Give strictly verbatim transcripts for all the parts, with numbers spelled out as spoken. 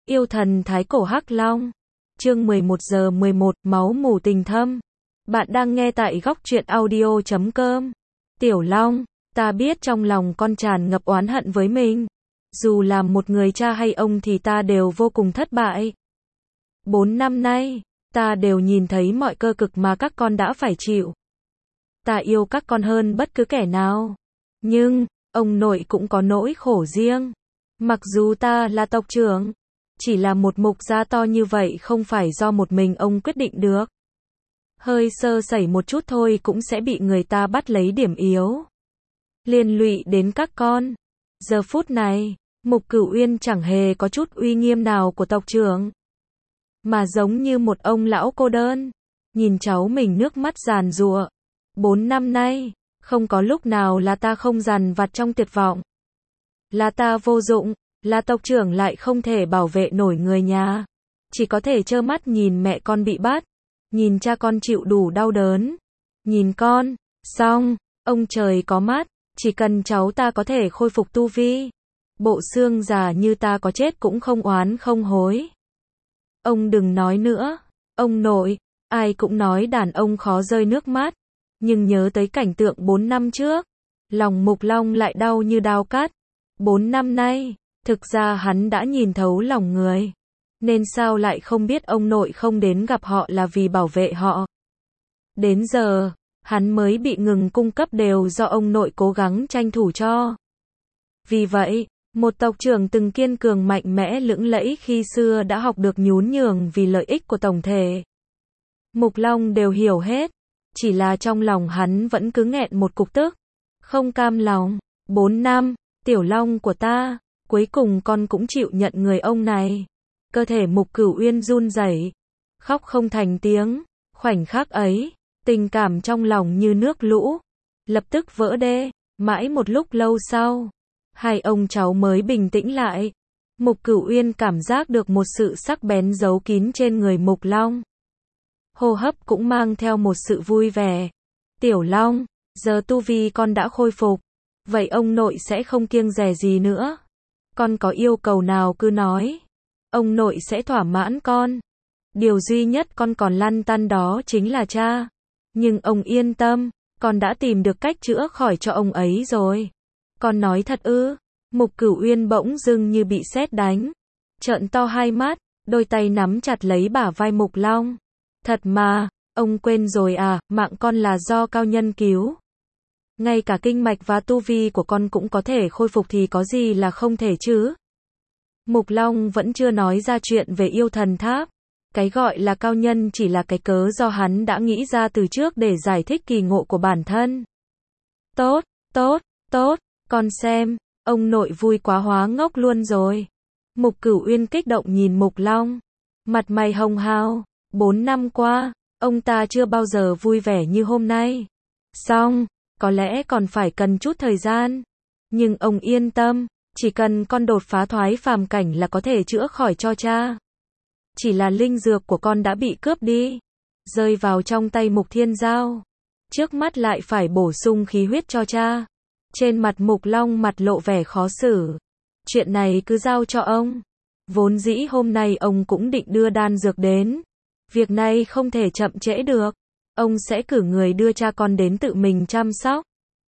Yêu thần thái cổ hắc long. Chương mười một giờ mười một, máu mủ tình thâm. Bạn đang nghe tại góc truyện audio chấm com. Tiểu Long, ta biết trong lòng con tràn ngập oán hận với mình. Dù làm một người cha hay ông thì ta đều vô cùng thất bại. Bốn năm nay, ta đều nhìn thấy mọi cơ cực mà các con đã phải chịu. Ta yêu các con hơn bất cứ kẻ nào. Nhưng, ông nội cũng có nỗi khổ riêng. Mặc dù ta là tộc trưởng, chỉ là một mục gia to như vậy không phải do một mình ông quyết định được. Hơi sơ sẩy một chút thôi cũng sẽ bị người ta bắt lấy điểm yếu, liên lụy đến các con. Giờ phút này, Mục Cửu Uyên chẳng hề có chút uy nghiêm nào của tộc trưởng, mà giống như một ông lão cô đơn, nhìn cháu mình nước mắt giàn giụa. Bốn năm nay, không có lúc nào là ta không dằn vặt trong tuyệt vọng. Là ta vô dụng, là tộc trưởng lại không thể bảo vệ nổi người nhà. Chỉ có thể trơ mắt nhìn mẹ con bị bắt, nhìn cha con chịu đủ đau đớn. Nhìn con, xong, ông trời có mắt, chỉ cần cháu ta có thể khôi phục tu vi, bộ xương già như ta có chết cũng không oán không hối. Ông đừng nói nữa, ông nội, ai cũng nói đàn ông khó rơi nước mắt, nhưng nhớ tới cảnh tượng bốn năm trước, lòng Mục Long lại đau như dao cắt. Bốn năm nay, thực ra hắn đã nhìn thấu lòng người, nên sao lại không biết ông nội không đến gặp họ là vì bảo vệ họ. Đến giờ, hắn mới bị ngừng cung cấp đều do ông nội cố gắng tranh thủ cho. Vì vậy, một tộc trưởng từng kiên cường mạnh mẽ lững lẫy khi xưa đã học được nhún nhường vì lợi ích của tổng thể. Mục Long đều hiểu hết, chỉ là trong lòng hắn vẫn cứ nghẹn một cục tức, không cam lòng. Bốn năm, Tiểu Long của ta, cuối cùng con cũng chịu nhận người ông này. Cơ thể Mục Cửu Uyên run rẩy, khóc không thành tiếng. Khoảnh khắc ấy, tình cảm trong lòng như nước lũ, lập tức vỡ đê. Mãi một lúc lâu sau, hai ông cháu mới bình tĩnh lại. Mục Cửu Uyên cảm giác được một sự sắc bén giấu kín trên người Mục Long. Hô hấp cũng mang theo một sự vui vẻ. Tiểu Long, giờ tu vi con đã khôi phục, vậy ông nội sẽ không kiêng dè gì nữa. Con có yêu cầu nào cứ nói, ông nội sẽ thỏa mãn con. Điều duy nhất con còn lăn tăn đó chính là cha. Nhưng ông yên tâm, con đã tìm được cách chữa khỏi cho ông ấy rồi. Con nói thật ư? Mục Cửu Uyên bỗng dưng như bị sét đánh, trợn to hai mắt, đôi tay nắm chặt lấy bả vai Mục Long. Thật mà, ông quên rồi à, mạng con là do cao nhân cứu. Ngay cả kinh mạch và tu vi của con cũng có thể khôi phục thì có gì là không thể chứ? Mục Long vẫn chưa nói ra chuyện về yêu thần tháp. Cái gọi là cao nhân chỉ là cái cớ do hắn đã nghĩ ra từ trước để giải thích kỳ ngộ của bản thân. Tốt, tốt, tốt, con xem, ông nội vui quá hóa ngốc luôn rồi. Mục Cửu Uyên kích động nhìn Mục Long, mặt mày hồng hào. Bốn năm qua, ông ta chưa bao giờ vui vẻ như hôm nay. Xong, có lẽ còn phải cần chút thời gian. Nhưng ông yên tâm, chỉ cần con đột phá thoái phàm cảnh là có thể chữa khỏi cho cha. Chỉ là linh dược của con đã bị cướp đi, rơi vào trong tay Mục Thiên Giao. Trước mắt lại phải bổ sung khí huyết cho cha. Trên mặt Mục Long mặt lộ vẻ khó xử. Chuyện này cứ giao cho ông. Vốn dĩ hôm nay ông cũng định đưa đan dược đến. Việc này không thể chậm trễ được. Ông sẽ cử người đưa cha con đến tự mình chăm sóc.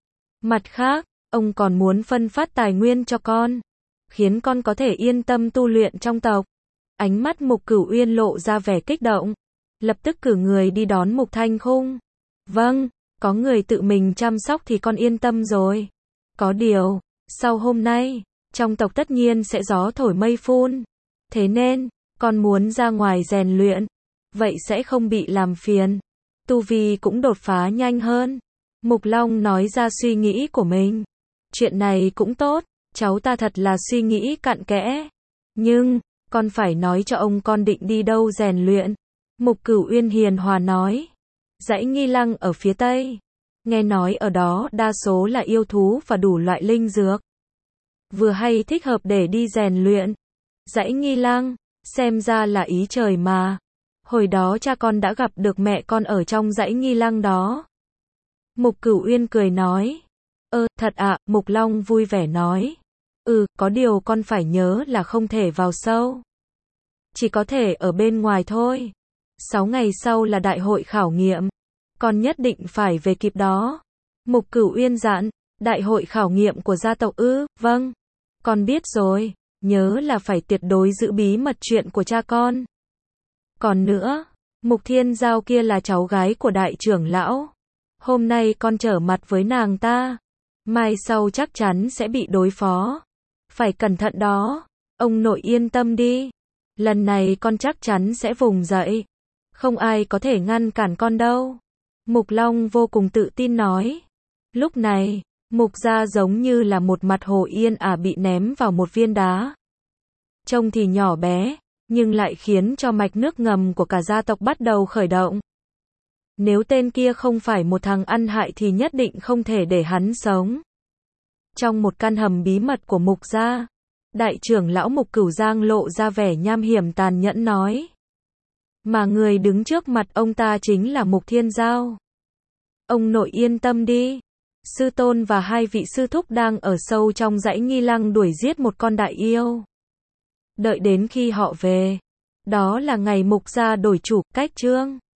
Mặt khác, ông còn muốn phân phát tài nguyên cho con, khiến con có thể yên tâm tu luyện trong tộc. Ánh mắt Mục Cửu Uyên lộ ra vẻ kích động, lập tức cử người đi đón Mục Thanh Khung. Vâng, có người tự mình chăm sóc thì con yên tâm rồi. Có điều, sau hôm nay, trong tộc tất nhiên sẽ gió thổi mây phun. Thế nên, con muốn ra ngoài rèn luyện, vậy sẽ không bị làm phiền. Tu vi cũng đột phá nhanh hơn. Mục Long nói ra suy nghĩ của mình. Chuyện này cũng tốt, cháu ta thật là suy nghĩ cặn kẽ. Nhưng, con phải nói cho ông con định đi đâu rèn luyện. Mục Cửu Uyên hiền hòa nói. Dãy Nghi Lăng ở phía tây. Nghe nói ở đó đa số là yêu thú và đủ loại linh dược. Vừa hay thích hợp để đi rèn luyện. Dãy Nghi Lăng, xem ra là ý trời mà. Hồi đó cha con đã gặp được mẹ con ở trong dãy Nghi Lăng đó. Mục Cửu Uyên cười nói. Ơ, thật ạ, Mục Long vui vẻ nói. Ừ, có điều con phải nhớ là không thể vào sâu. chỉ có thể ở bên ngoài thôi. Sáu ngày sau là đại hội khảo nghiệm, con nhất định phải về kịp đó. Mục Cửu Uyên dặn, đại hội khảo nghiệm của gia tộc ư? Vâng, con biết rồi, nhớ là phải tuyệt đối giữ bí mật chuyện của cha con. Còn nữa, Mục Thiên Giao kia là cháu gái của đại trưởng lão. Hôm nay con trở mặt với nàng ta, mai sau chắc chắn sẽ bị đối phó. Phải cẩn thận đó, ông nội yên tâm đi. Lần này con chắc chắn sẽ vùng dậy. Không ai có thể ngăn cản con đâu. Mục Long vô cùng tự tin nói. Lúc này, Mục gia giống như là một mặt hồ yên ả bị ném vào một viên đá. Trông thì nhỏ bé, nhưng lại khiến cho mạch nước ngầm của cả gia tộc bắt đầu khởi động. Nếu tên kia không phải một thằng ăn hại thì nhất định không thể để hắn sống. Trong một căn hầm bí mật của Mục gia, đại trưởng lão Mục Cửu Giang lộ ra vẻ nham hiểm tàn nhẫn nói. Mà người đứng trước mặt ông ta chính là Mục Thiên Giao. Ông nội yên tâm đi. Sư tôn và hai vị sư thúc đang ở sâu trong dãy Nghi Lăng đuổi giết một con đại yêu. Đợi đến khi họ về, đó là ngày Mục gia đổi chủ, cách chương.